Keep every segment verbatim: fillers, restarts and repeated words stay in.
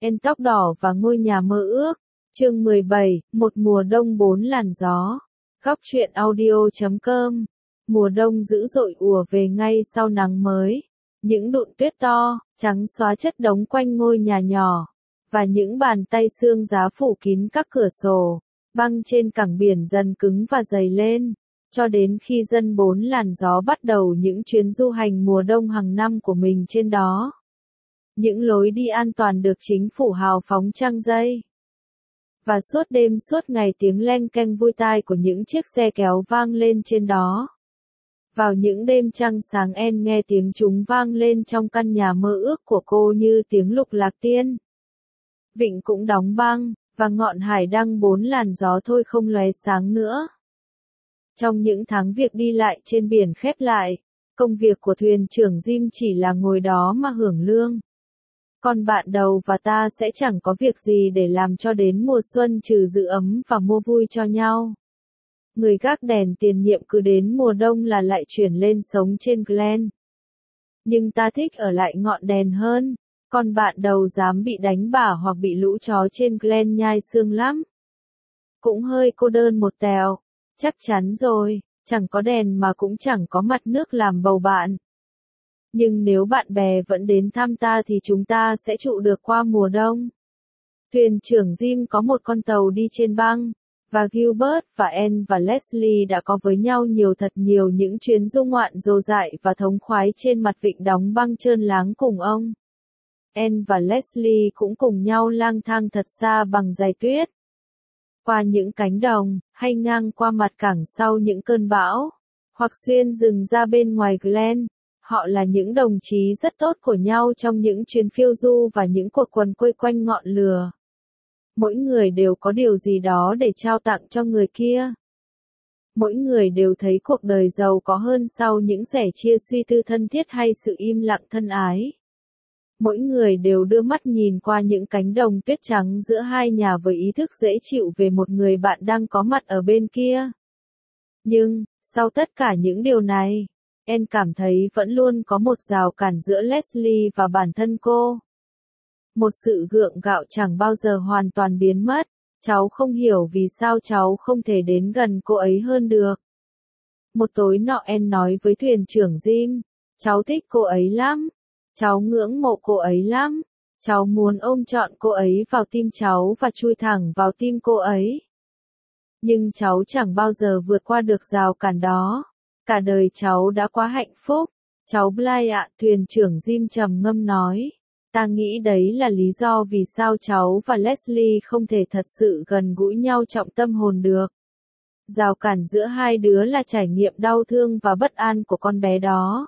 Em tóc đỏ và ngôi nhà mơ ước. Chương mười bảy, một mùa đông bốn làn gió. Góc truyện audio chấm com. Mùa đông dữ dội ùa về ngay sau nắng mới. Những đụn tuyết to, trắng xóa chất đống quanh ngôi nhà nhỏ. Và những bàn tay sương giá phủ kín các cửa sổ. Băng trên cảng biển dần cứng và dày lên. Cho đến khi dân bốn làn gió bắt đầu những chuyến du hành mùa đông hàng năm của mình trên đó. Những lối đi an toàn được chính phủ hào phóng trăng dây. Và suốt đêm suốt ngày tiếng leng keng vui tai của những chiếc xe kéo vang lên trên đó. Vào những đêm trăng sáng en nghe tiếng chúng vang lên trong căn nhà mơ ước của cô như tiếng lục lạc tiên. Vịnh cũng đóng băng, và ngọn hải đăng bốn làn gió thôi không lóe sáng nữa. Trong những tháng việc đi lại trên biển khép lại, công việc của thuyền trưởng Jim chỉ là ngồi đó mà hưởng lương. Còn bạn đầu và ta sẽ chẳng có việc gì để làm cho đến mùa xuân trừ giữ ấm và mua vui cho nhau. Người gác đèn tiền nhiệm cứ đến mùa đông là lại chuyển lên sống trên Glen. Nhưng ta thích ở lại ngọn đèn hơn, còn bạn đầu dám bị đánh bả hoặc bị lũ chó trên Glen nhai xương lắm. Cũng hơi cô đơn một tèo, chắc chắn rồi, chẳng có đèn mà cũng chẳng có mặt nước làm bầu bạn. Nhưng nếu bạn bè vẫn đến thăm ta thì chúng ta sẽ trụ được qua mùa đông. Thuyền trưởng Jim có một con tàu đi trên băng, và Gilbert và Anne và Leslie đã có với nhau nhiều thật nhiều những chuyến du ngoạn dồ dại và thống khoái trên mặt vịnh đóng băng trơn láng cùng ông. Anne và Leslie cũng cùng nhau lang thang thật xa bằng giày tuyết. Qua những cánh đồng, hay ngang qua mặt cảng sau những cơn bão, hoặc xuyên rừng ra bên ngoài Glen. Họ là những đồng chí rất tốt của nhau trong những chuyến phiêu du và những cuộc quần quây quanh ngọn lửa. Mỗi người đều có điều gì đó để trao tặng cho người kia. Mỗi người đều thấy cuộc đời giàu có hơn sau những sẻ chia suy tư thân thiết hay sự im lặng thân ái. Mỗi người đều đưa mắt nhìn qua những cánh đồng tuyết trắng giữa hai nhà với ý thức dễ chịu về một người bạn đang có mặt ở bên kia. Nhưng, sau tất cả những điều này, Anne cảm thấy vẫn luôn có một rào cản giữa Leslie và bản thân cô. Một sự gượng gạo chẳng bao giờ hoàn toàn biến mất, cháu không hiểu vì sao cháu không thể đến gần cô ấy hơn được. Một tối nọ Anne nói với thuyền trưởng Jim, cháu thích cô ấy lắm, cháu ngưỡng mộ cô ấy lắm, cháu muốn ôm trọn cô ấy vào tim cháu và chui thẳng vào tim cô ấy. Nhưng cháu chẳng bao giờ vượt qua được rào cản đó. Cả đời cháu đã quá hạnh phúc. Cháu Bly ạ, thuyền trưởng Jim trầm ngâm nói. Ta nghĩ đấy là lý do vì sao cháu và Leslie không thể thật sự gần gũi nhau trọng tâm hồn được. Rào cản giữa hai đứa là trải nghiệm đau thương và bất an của con bé đó.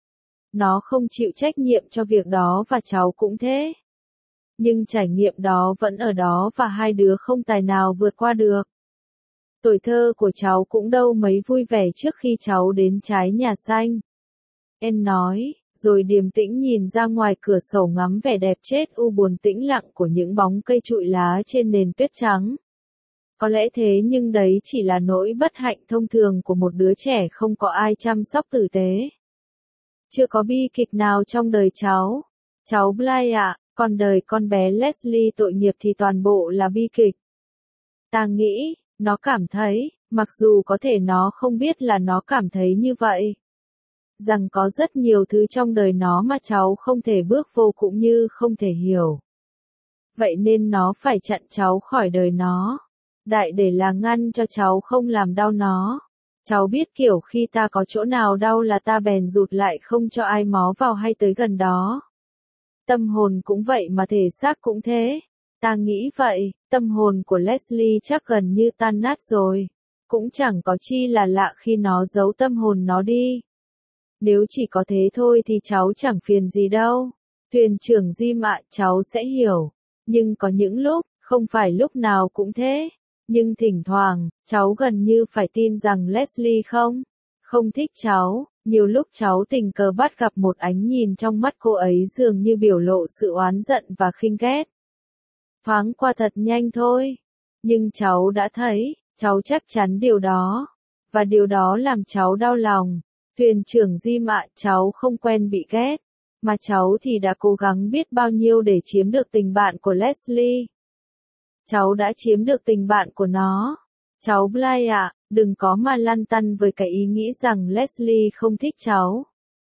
Nó không chịu trách nhiệm cho việc đó và cháu cũng thế. Nhưng trải nghiệm đó vẫn ở đó và hai đứa không tài nào vượt qua được. Tuổi thơ của cháu cũng đâu mấy vui vẻ trước khi cháu đến trái nhà xanh. Anne nói, rồi điềm tĩnh nhìn ra ngoài cửa sổ ngắm vẻ đẹp chết u buồn tĩnh lặng của những bóng cây trụi lá trên nền tuyết trắng. Có lẽ thế nhưng đấy chỉ là nỗi bất hạnh thông thường của một đứa trẻ không có ai chăm sóc tử tế. Chưa có bi kịch nào trong đời cháu. Cháu Bly ạ, còn đời con bé Leslie tội nghiệp thì toàn bộ là bi kịch. Ta nghĩ, nó cảm thấy, mặc dù có thể nó không biết là nó cảm thấy như vậy. Rằng có rất nhiều thứ trong đời nó mà cháu không thể bước vô cũng như không thể hiểu. Vậy nên nó phải chặn cháu khỏi đời nó. Đại để là ngăn cho cháu không làm đau nó. Cháu biết kiểu khi ta có chỗ nào đau là ta bèn rụt lại không cho ai mó vào hay tới gần đó. Tâm hồn cũng vậy mà thể xác cũng thế. Ta nghĩ vậy, tâm hồn của Leslie chắc gần như tan nát rồi. Cũng chẳng có chi là lạ khi nó giấu tâm hồn nó đi. Nếu chỉ có thế thôi thì cháu chẳng phiền gì đâu. Thuyền trưởng Jim ạ, cháu sẽ hiểu. Nhưng có những lúc, không phải lúc nào cũng thế. Nhưng thỉnh thoảng, cháu gần như phải tin rằng Leslie không, không thích cháu. Nhiều lúc cháu tình cờ bắt gặp một ánh nhìn trong mắt cô ấy dường như biểu lộ sự oán giận và khinh ghét. Thoáng qua thật nhanh thôi. Nhưng cháu đã thấy, cháu chắc chắn điều đó. Và điều đó làm cháu đau lòng. Thuyền trưởng Jim ạ, cháu không quen bị ghét. Mà cháu thì đã cố gắng biết bao nhiêu để chiếm được tình bạn của Leslie. Cháu đã chiếm được tình bạn của nó. Cháu Blythe ạ, đừng có mà lăn tăn với cái ý nghĩ rằng Leslie không thích cháu.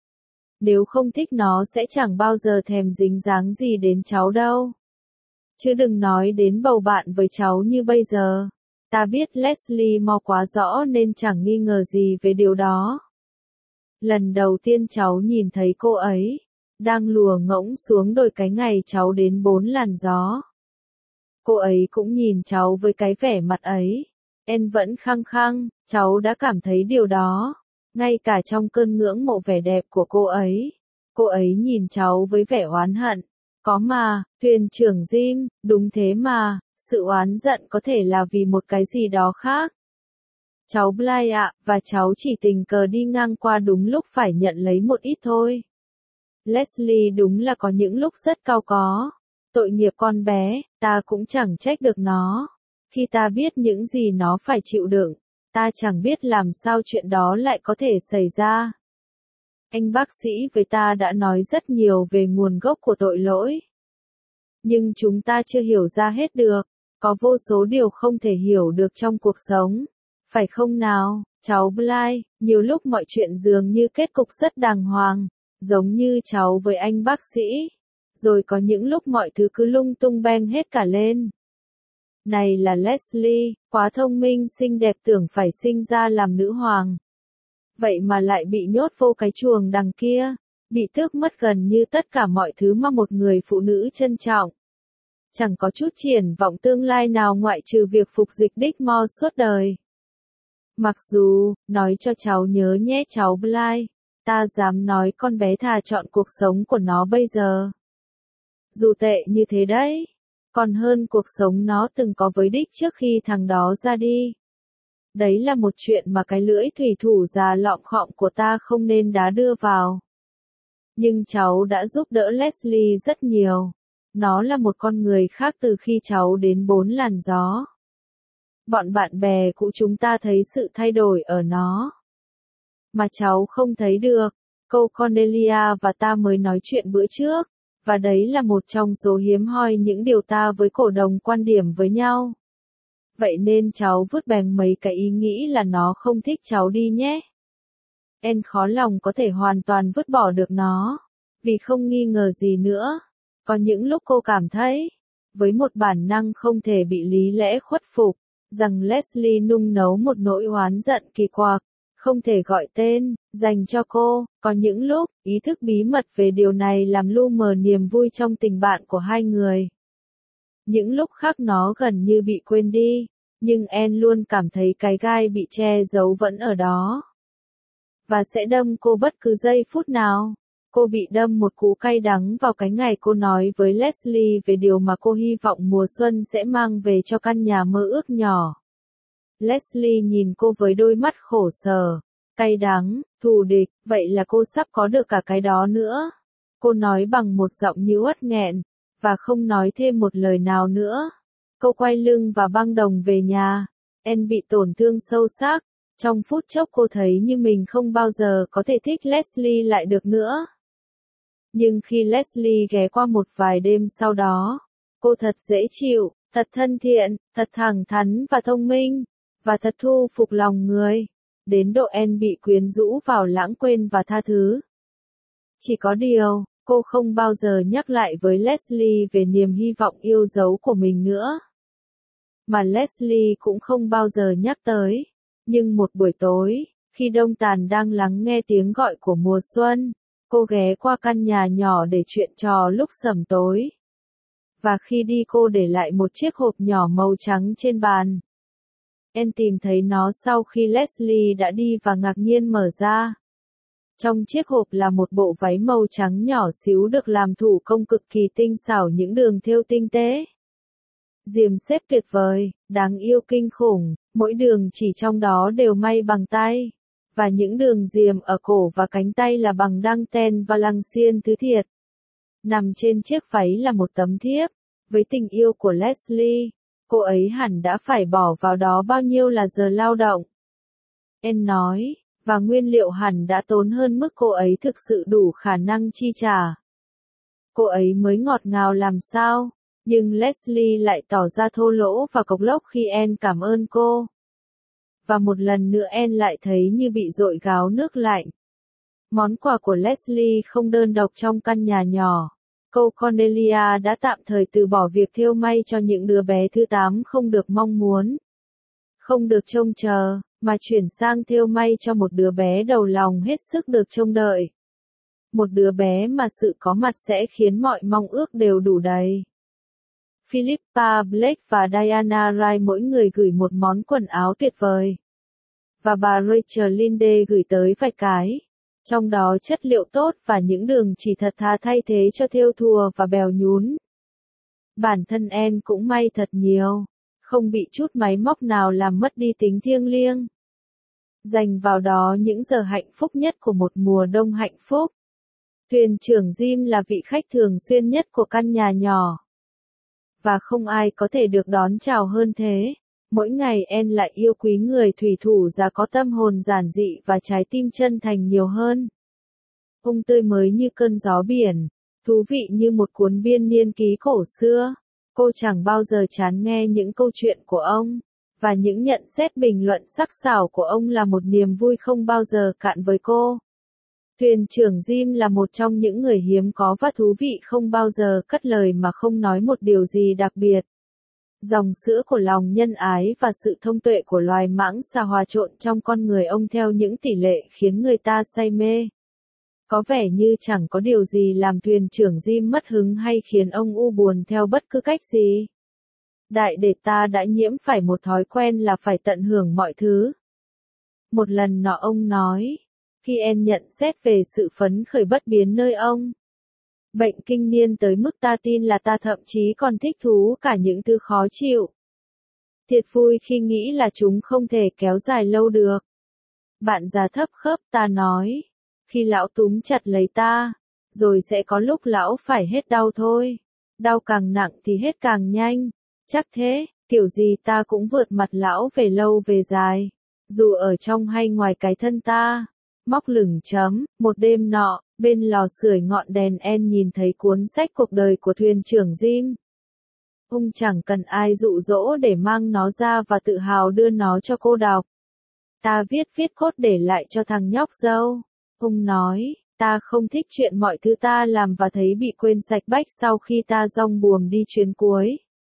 Nếu không thích nó sẽ chẳng bao giờ thèm dính dáng gì đến cháu đâu. Chứ đừng nói đến bầu bạn với cháu như bây giờ. Ta biết Leslie mau quá rõ nên chẳng nghi ngờ gì về điều đó. Lần đầu tiên cháu nhìn thấy cô ấy, đang lùa ngỗng xuống đồi cái ngày cháu đến bốn làn gió. Cô ấy cũng nhìn cháu với cái vẻ mặt ấy. Em vẫn khăng khăng, cháu đã cảm thấy điều đó. Ngay cả trong cơn ngưỡng mộ vẻ đẹp của cô ấy. Cô ấy nhìn cháu với vẻ oán hận. Có mà, thuyền trưởng Jim, đúng thế mà, sự oán giận có thể là vì một cái gì đó khác. Cháu Blythe ạ, và cháu chỉ tình cờ đi ngang qua đúng lúc phải nhận lấy một ít thôi. Leslie đúng là có những lúc rất cau có. Tội nghiệp con bé, ta cũng chẳng trách được nó. Khi ta biết những gì nó phải chịu đựng, ta chẳng biết làm sao chuyện đó lại có thể xảy ra. Anh bác sĩ với ta đã nói rất nhiều về nguồn gốc của tội lỗi. Nhưng chúng ta chưa hiểu ra hết được. Có vô số điều không thể hiểu được trong cuộc sống. Phải không nào, cháu Blythe? Nhiều lúc mọi chuyện dường như kết cục rất đàng hoàng, giống như cháu với anh bác sĩ. Rồi có những lúc mọi thứ cứ lung tung beng hết cả lên. Này là Leslie, quá thông minh xinh đẹp tưởng phải sinh ra làm nữ hoàng. Vậy mà lại bị nhốt vô cái chuồng đằng kia, bị tước mất gần như tất cả mọi thứ mà một người phụ nữ trân trọng. Chẳng có chút triển vọng tương lai nào ngoại trừ việc phục dịch đích mo suốt đời. Mặc dù, nói cho cháu nhớ nhé cháu Blythe, ta dám nói con bé thà chọn cuộc sống của nó bây giờ. Dù tệ như thế đấy, còn hơn cuộc sống nó từng có với đích trước khi thằng đó ra đi. Đấy là một chuyện mà cái lưỡi thủy thủ già lọng khọng của ta không nên đá đưa vào. Nhưng cháu đã giúp đỡ Leslie rất nhiều. Nó là một con người khác từ khi cháu đến bốn làn gió. Bọn bạn bè cũ chúng ta thấy sự thay đổi ở nó. Mà cháu không thấy được. Câu Cornelia và ta mới nói chuyện bữa trước. Và đấy là một trong số hiếm hoi những điều ta với cổ đồng quan điểm với nhau. Vậy nên cháu vứt bèng mấy cái ý nghĩ là nó không thích cháu đi nhé. En khó lòng có thể hoàn toàn vứt bỏ được nó. Vì không nghi ngờ gì nữa. Có những lúc cô cảm thấy, với một bản năng không thể bị lý lẽ khuất phục, rằng Leslie nung nấu một nỗi oán giận kỳ quặc, không thể gọi tên, dành cho cô. Có những lúc, ý thức bí mật về điều này làm lu mờ niềm vui trong tình bạn của hai người. Những lúc khác nó gần như bị quên đi, nhưng En luôn cảm thấy cái gai bị che giấu vẫn ở đó. Và sẽ đâm cô bất cứ giây phút nào. Cô bị đâm một cú cay đắng vào cái ngày cô nói với Leslie về điều mà cô hy vọng mùa xuân sẽ mang về cho căn nhà mơ ước nhỏ. Leslie nhìn cô với đôi mắt khổ sở, cay đắng, thù địch, vậy là cô sắp có được cả cái đó nữa. Cô nói bằng một giọng như uất nghẹn, và không nói thêm một lời nào nữa. Cô quay lưng và băng đồng về nhà. En bị tổn thương sâu sắc. Trong phút chốc cô thấy như mình không bao giờ có thể thích Leslie lại được nữa. Nhưng khi Leslie ghé qua một vài đêm sau đó, cô thật dễ chịu, thật thân thiện, thật thẳng thắn và thông minh, và thật thu phục lòng người, đến độ En bị quyến rũ vào lãng quên và tha thứ. Chỉ có điều, cô không bao giờ nhắc lại với Leslie về niềm hy vọng yêu dấu của mình nữa. Mà Leslie cũng không bao giờ nhắc tới. Nhưng một buổi tối, khi đông tàn đang lắng nghe tiếng gọi của mùa xuân, cô ghé qua căn nhà nhỏ để chuyện trò lúc sẩm tối. Và khi đi cô để lại một chiếc hộp nhỏ màu trắng trên bàn. En tìm thấy nó sau khi Leslie đã đi và ngạc nhiên mở ra. Trong chiếc hộp là một bộ váy màu trắng nhỏ xíu được làm thủ công cực kỳ tinh xảo, những đường thêu tinh tế. Diềm xếp tuyệt vời, đáng yêu kinh khủng, mỗi đường chỉ trong đó đều may bằng tay. Và những đường diềm ở cổ và cánh tay là bằng đăng ten và lăng xiên thứ thiệt. Nằm trên chiếc váy là một tấm thiếp. Với tình yêu của Leslie, cô ấy hẳn đã phải bỏ vào đó bao nhiêu là giờ lao động. En nói, và nguyên liệu hẳn đã tốn hơn mức cô ấy thực sự đủ khả năng chi trả. cô ấy mới ngọt ngào làm sao, nhưng Leslie lại tỏ ra thô lỗ và cộc lốc khi Anne cảm ơn cô. Và một lần nữa Anne lại thấy như bị dội gáo nước lạnh. Món quà của Leslie không đơn độc trong căn nhà nhỏ. Cô Cornelia đã tạm thời từ bỏ việc thêu may cho những đứa bé thứ tám không được mong muốn, không được trông chờ, mà chuyển sang thêu may cho một đứa bé đầu lòng hết sức được trông đợi. Một đứa bé mà sự có mặt sẽ khiến mọi mong ước đều đủ đầy. Philippa Blake và Diana Wright mỗi người gửi một món quần áo tuyệt vời. Và bà Rachel Linde gửi tới vài cái. Trong đó chất liệu tốt và những đường chỉ thật thà thay thế cho thêu thùa và bèo nhún. Bản thân Anne cũng may thật nhiều, không bị chút máy móc nào làm mất đi tính thiêng liêng. Dành vào đó những giờ hạnh phúc nhất của một mùa đông hạnh phúc. Thuyền trưởng Jim là vị khách thường xuyên nhất của căn nhà nhỏ. Và không ai có thể được đón chào hơn thế. Mỗi ngày Anne lại yêu quý người thủy thủ già có tâm hồn giản dị và trái tim chân thành nhiều hơn. Ông tươi mới như cơn gió biển, thú vị như một cuốn biên niên ký cổ xưa. Cô chẳng bao giờ chán nghe những câu chuyện của ông, và những nhận xét bình luận sắc sảo của ông là một niềm vui không bao giờ cạn với cô. Thuyền trưởng Jim là một trong những người hiếm có và thú vị không bao giờ cất lời mà không nói một điều gì đặc biệt. Dòng sữa của lòng nhân ái và sự thông tuệ của loài mãng xà hòa trộn trong con người ông theo những tỷ lệ khiến người ta say mê. Có vẻ như chẳng có điều gì làm thuyền trưởng Jim mất hứng hay khiến ông u buồn theo bất cứ cách gì. Đại để ta đã nhiễm phải một thói quen là phải tận hưởng mọi thứ. Một lần nọ ông nói, khi Anne nhận xét về sự phấn khởi bất biến nơi ông. Bệnh kinh niên tới mức ta tin là ta thậm chí còn thích thú cả những thứ khó chịu. Thiệt vui khi nghĩ là chúng không thể kéo dài lâu được. Bạn già thấp khớp ta nói, khi lão túm chặt lấy ta, rồi sẽ có lúc lão phải hết đau thôi. Đau càng nặng thì hết càng nhanh. Chắc thế, kiểu gì ta cũng vượt mặt lão về lâu về dài. Dù ở trong hay ngoài cái thân ta. Móc lửng chấm, một đêm nọ, bên lò sưởi ngọn đèn Anne nhìn thấy cuốn sách cuộc đời của thuyền trưởng Jim. Ông chẳng cần ai dụ dỗ để mang nó ra và tự hào đưa nó cho cô đọc. Ta viết viết cốt để lại cho thằng nhóc dâu. Ông nói, ta không thích chuyện mọi thứ ta làm và thấy bị quên sạch bách sau khi ta dong buồm đi chuyến cuối.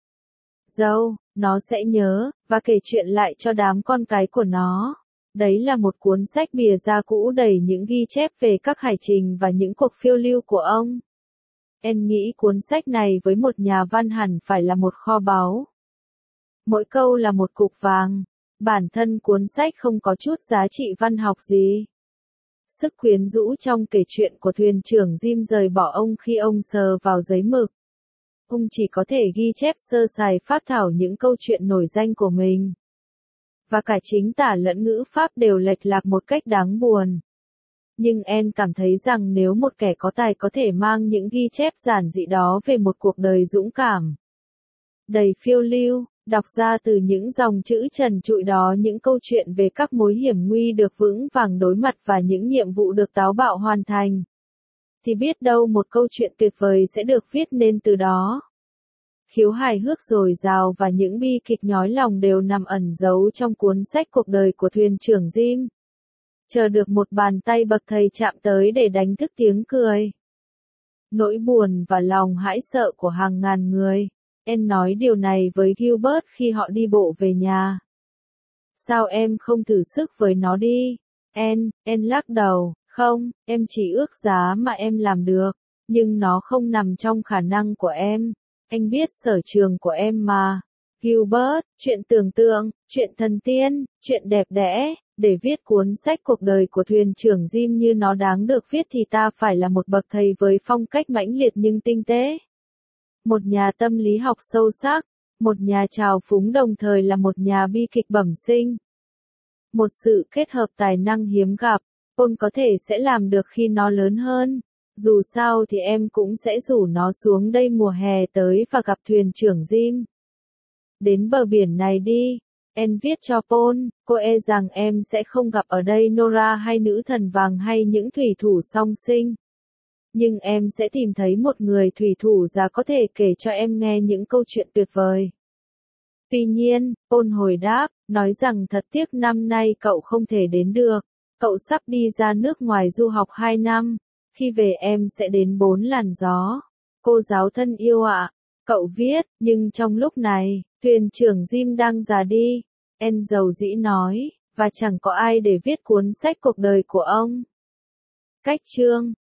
Dâu, nó sẽ nhớ, và kể chuyện lại cho đám con cái của nó. Đấy là một cuốn sách bìa da cũ đầy những ghi chép về các hải trình và những cuộc phiêu lưu của ông. Em nghĩ cuốn sách này với một nhà văn hẳn phải là một kho báu. Mỗi câu là một cục vàng. Bản thân cuốn sách không có chút giá trị văn học gì. Sức quyến rũ trong kể chuyện của thuyền trưởng Jim rời bỏ ông khi ông sờ vào giấy mực. Ông chỉ có thể ghi chép sơ sài phác thảo những câu chuyện nổi danh của mình. Và cả chính tả lẫn ngữ pháp đều lệch lạc một cách đáng buồn. Nhưng Anne cảm thấy rằng nếu một kẻ có tài có thể mang những ghi chép giản dị đó về một cuộc đời dũng cảm, đầy phiêu lưu, đọc ra từ những dòng chữ trần trụi đó những câu chuyện về các mối hiểm nguy được vững vàng đối mặt và những nhiệm vụ được táo bạo hoàn thành, thì biết đâu một câu chuyện tuyệt vời sẽ được viết nên từ đó. Khiếu hài hước dồi dào và những bi kịch nhói lòng đều nằm ẩn giấu trong cuốn sách cuộc đời của thuyền trưởng Jim. Chờ được một bàn tay bậc thầy chạm tới để đánh thức tiếng cười. Nỗi buồn và lòng hãi sợ của hàng ngàn người. Em nói điều này với Gilbert khi họ đi bộ về nhà. Sao em không thử sức với nó đi? En, En lắc đầu, không, em chỉ ước giá mà em làm được, nhưng nó không nằm trong khả năng của em. Anh biết sở trường của em mà. Gilbert, chuyện tưởng tượng, chuyện thần tiên, chuyện đẹp đẽ, để viết cuốn sách cuộc đời của thuyền trưởng Jim như nó đáng được viết thì ta phải là một bậc thầy với phong cách mãnh liệt nhưng tinh tế. Một nhà tâm lý học sâu sắc, một nhà trào phúng đồng thời là một nhà bi kịch bẩm sinh. Một sự kết hợp tài năng hiếm gặp, Paul có thể sẽ làm được khi nó lớn hơn. Dù sao thì em cũng sẽ rủ nó xuống đây mùa hè tới và gặp thuyền trưởng Jim. Đến bờ biển này đi. Em viết cho Paul, cô e rằng em sẽ không gặp ở đây Nora hay nữ thần vàng hay những thủy thủ song sinh. Nhưng em sẽ tìm thấy một người thủy thủ già có thể kể cho em nghe những câu chuyện tuyệt vời. Tuy nhiên, Paul hồi đáp, nói rằng thật tiếc năm nay cậu không thể đến được. Cậu sắp đi ra nước ngoài du học hai năm. Khi về em sẽ đến bốn làn gió. Cô giáo thân yêu ạ. Cậu viết, nhưng trong lúc này, thuyền trưởng Jim đang già đi. En dầu dĩ nói, và chẳng có ai để viết cuốn sách cuộc đời của ông. Cách chương